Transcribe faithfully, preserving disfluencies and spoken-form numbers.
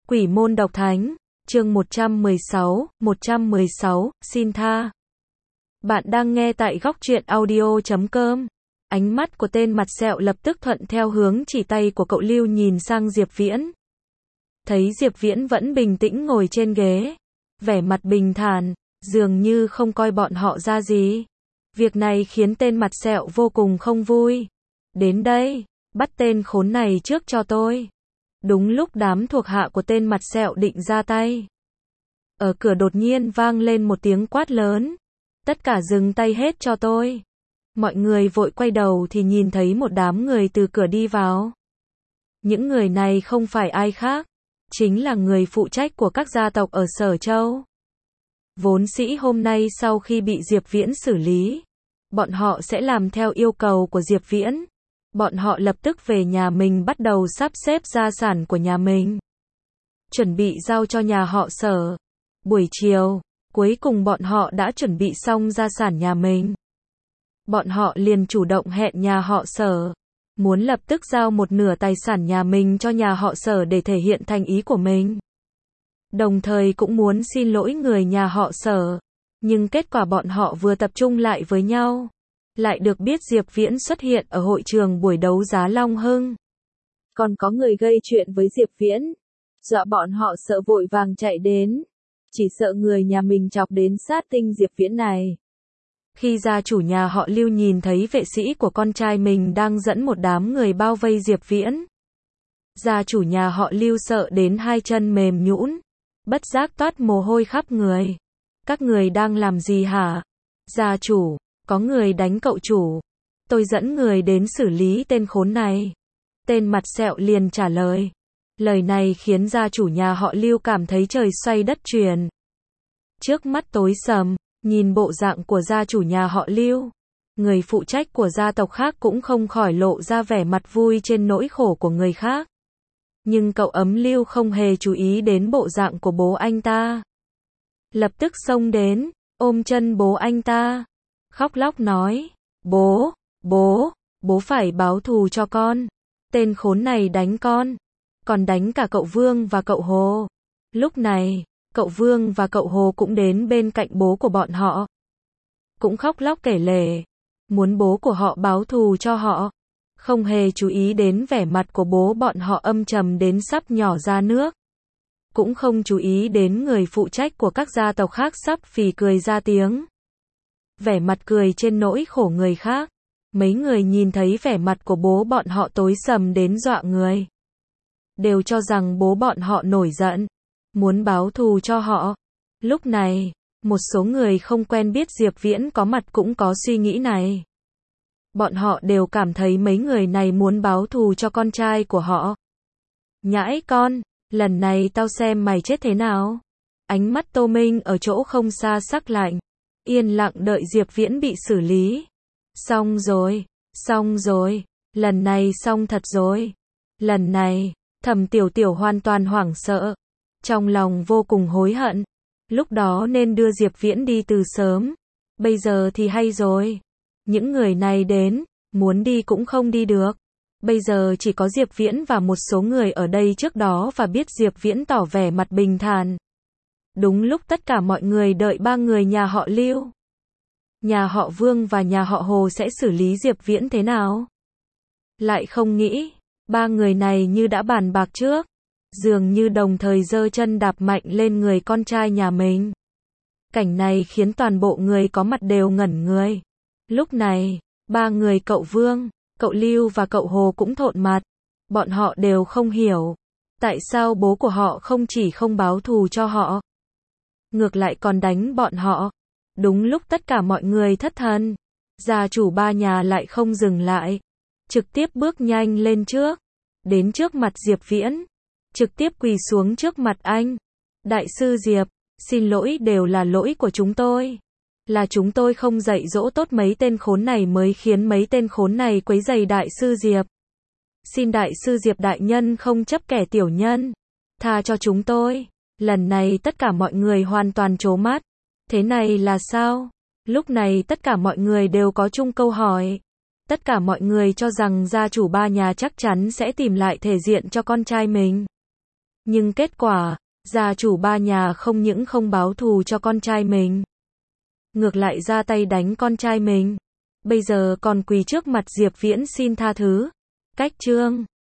Quỷ môn độc thánh, chương một trăm mười sáu, một trăm mười sáu, xin tha. Bạn đang nghe tại góc truyện audio chấm com. Ánh mắt của tên mặt sẹo lập tức thuận theo hướng chỉ tay của cậu Lưu nhìn sang Diệp Viễn. Thấy Diệp Viễn vẫn bình tĩnh ngồi trên ghế, vẻ mặt bình thản, dường như không coi bọn họ ra gì. Việc này khiến tên mặt sẹo vô cùng không vui. Đến đây, bắt tên khốn này trước cho tôi. Đúng lúc đám thuộc hạ của tên mặt sẹo định ra tay, ở cửa đột nhiên vang lên một tiếng quát lớn. Tất cả dừng tay hết cho tôi. Mọi người vội quay đầu thì nhìn thấy một đám người từ cửa đi vào. Những người này không phải ai khác, chính là người phụ trách của các gia tộc ở Sở Châu. Vốn dĩ hôm nay sau khi bị Diệp Viễn xử lý, bọn họ sẽ làm theo yêu cầu của Diệp Viễn. Bọn họ lập tức về nhà mình bắt đầu sắp xếp gia sản của nhà mình, chuẩn bị giao cho nhà họ Sở. Buổi chiều, cuối cùng bọn họ đã chuẩn bị xong gia sản nhà mình. Bọn họ liền chủ động hẹn nhà họ Sở, muốn lập tức giao một nửa tài sản nhà mình cho nhà họ Sở để thể hiện thành ý của mình. Đồng thời cũng muốn xin lỗi người nhà họ Sở. Nhưng kết quả bọn họ vừa tập trung lại với nhau, lại được biết Diệp Viễn xuất hiện ở hội trường buổi đấu giá Long Hưng. Còn có người gây chuyện với Diệp Viễn, dọa bọn họ sợ vội vàng chạy đến, chỉ sợ người nhà mình chọc đến sát tinh Diệp Viễn này. Khi gia chủ nhà họ Lưu nhìn thấy vệ sĩ của con trai mình đang dẫn một đám người bao vây Diệp Viễn, gia chủ nhà họ Lưu sợ đến hai chân mềm nhũn, bất giác toát mồ hôi khắp người. Các người đang làm gì hả? Gia chủ, có người đánh cậu chủ. Tôi dẫn người đến xử lý tên khốn này. Tên mặt sẹo liền trả lời. Lời này khiến gia chủ nhà họ Lưu cảm thấy trời xoay đất chuyển. Trước mắt tối sầm, nhìn bộ dạng của gia chủ nhà họ Lưu, người phụ trách của gia tộc khác cũng không khỏi lộ ra vẻ mặt vui trên nỗi khổ của người khác. Nhưng cậu ấm Lưu không hề chú ý đến bộ dạng của bố anh ta. Lập tức xông đến, ôm chân bố anh ta, khóc lóc nói, bố, bố, bố phải báo thù cho con. Tên khốn này đánh con, còn đánh cả cậu Vương và cậu Hồ. Lúc này, cậu Vương và cậu Hồ cũng đến bên cạnh bố của bọn họ, cũng khóc lóc kể lể, muốn bố của họ báo thù cho họ. Không hề chú ý đến vẻ mặt của bố bọn họ âm trầm đến sắp nhỏ ra nước. Cũng không chú ý đến người phụ trách của các gia tộc khác sắp phì cười ra tiếng. Vẻ mặt cười trên nỗi khổ người khác. Mấy người nhìn thấy vẻ mặt của bố bọn họ tối sầm đến dọa người, đều cho rằng bố bọn họ nổi giận, muốn báo thù cho họ. Lúc này, một số người không quen biết Diệp Viễn có mặt cũng có suy nghĩ này. Bọn họ đều cảm thấy mấy người này muốn báo thù cho con trai của họ. Nhãi con, lần này tao xem mày chết thế nào. Ánh mắt Tô Minh ở chỗ không xa sắc lạnh, yên lặng đợi Diệp Viễn bị xử lý. Xong rồi, xong rồi, lần này xong thật rồi. Lần này, Thẩm Tiểu Tiểu hoàn toàn hoảng sợ, trong lòng vô cùng hối hận. Lúc đó nên đưa Diệp Viễn đi từ sớm, bây giờ thì hay rồi. Những người này đến, muốn đi cũng không đi được. Bây giờ chỉ có Diệp Viễn và một số người ở đây trước đó và biết Diệp Viễn tỏ vẻ mặt bình thản. Đúng lúc tất cả mọi người đợi ba người nhà họ Lưu, nhà họ Vương và nhà họ Hồ sẽ xử lý Diệp Viễn thế nào. Lại không nghĩ, ba người này như đã bàn bạc trước, dường như đồng thời giơ chân đạp mạnh lên người con trai nhà mình. Cảnh này khiến toàn bộ người có mặt đều ngẩn người. Lúc này, ba người cậu Vương, cậu Lưu và cậu Hồ cũng thộn mặt. Bọn họ đều không hiểu, tại sao bố của họ không chỉ không báo thù cho họ, ngược lại còn đánh bọn họ. Đúng lúc tất cả mọi người thất thần, gia chủ ba nhà lại không dừng lại, trực tiếp bước nhanh lên trước, đến trước mặt Diệp Viễn, trực tiếp quỳ xuống trước mặt anh. Đại sư Diệp, xin lỗi, đều là lỗi của chúng tôi. Là chúng tôi không dạy dỗ tốt mấy tên khốn này mới khiến mấy tên khốn này quấy rầy đại sư Diệp. Xin đại sư Diệp đại nhân không chấp kẻ tiểu nhân, tha cho chúng tôi. Lần này tất cả mọi người hoàn toàn trố mắt. Thế này là sao? Lúc này tất cả mọi người đều có chung câu hỏi. Tất cả mọi người cho rằng gia chủ ba nhà chắc chắn sẽ tìm lại thể diện cho con trai mình. Nhưng kết quả, gia chủ ba nhà không những không báo thù cho con trai mình, ngược lại ra tay đánh con trai mình. Bây giờ còn quỳ trước mặt Diệp Viễn xin tha thứ. Cách chương